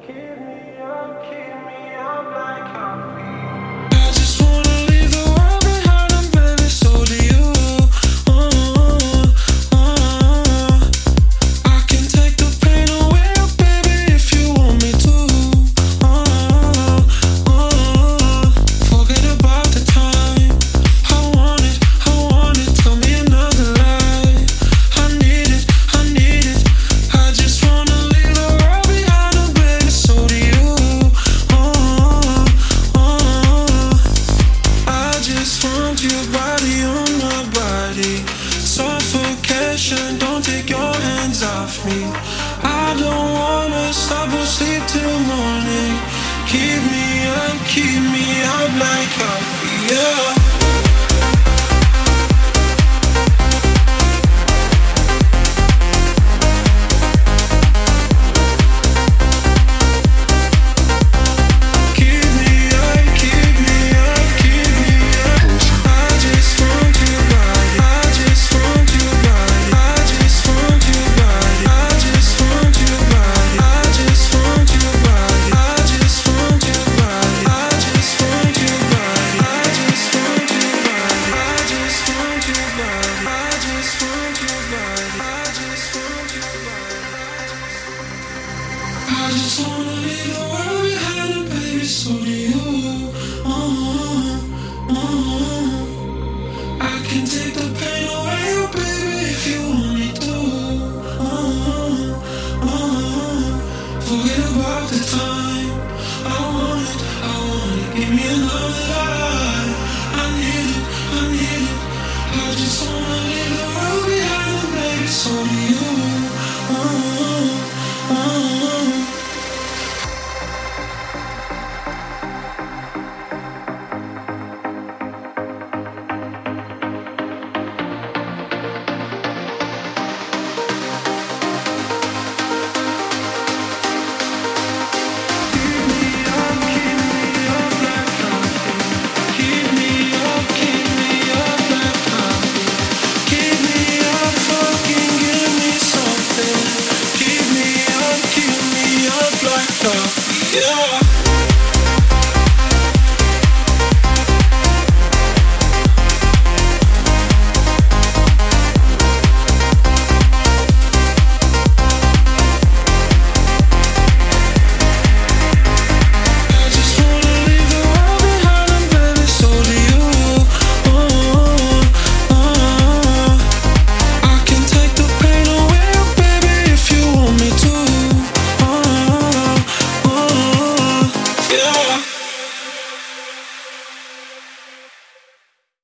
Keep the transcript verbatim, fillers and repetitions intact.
I just wanna leave the world behind and baby, so do you. Oh, oh. I can take the pain away, oh baby, if you want me to. Oh, oh. Forget about the time. I want it, I want it. Tell me another lie. I need it, I need it. I just wanna leave the world behind and baby, so do you. Oh, oh. I just want your body on my body. Suffocation, don't take your hands off me. I don't wanna stop or sleep till morning. Keep me up, keep me up like coffee, yeah. Keep me up, keep me up, keep me up. I just want your body. I just want your body. I just want your body. I just want your body. I just want your body. I just want your body. I just want your body. I just want your body. I just want your body. I just want your body. I just want your body. I just wanna leave the world behind and baby, so do you. Oh, oh. I can take the pain away, oh baby, if you want me to. Oh, oh. Forget about the time. I want it, I want it. Give me another lie. I need it, I need it. I just wanna leave the world behind and baby, so do you. Oh, oh. Keep me up, keep me up like coffee. Keep me up, fucking give me something. Keep me up, keep me up like coffee, yeah.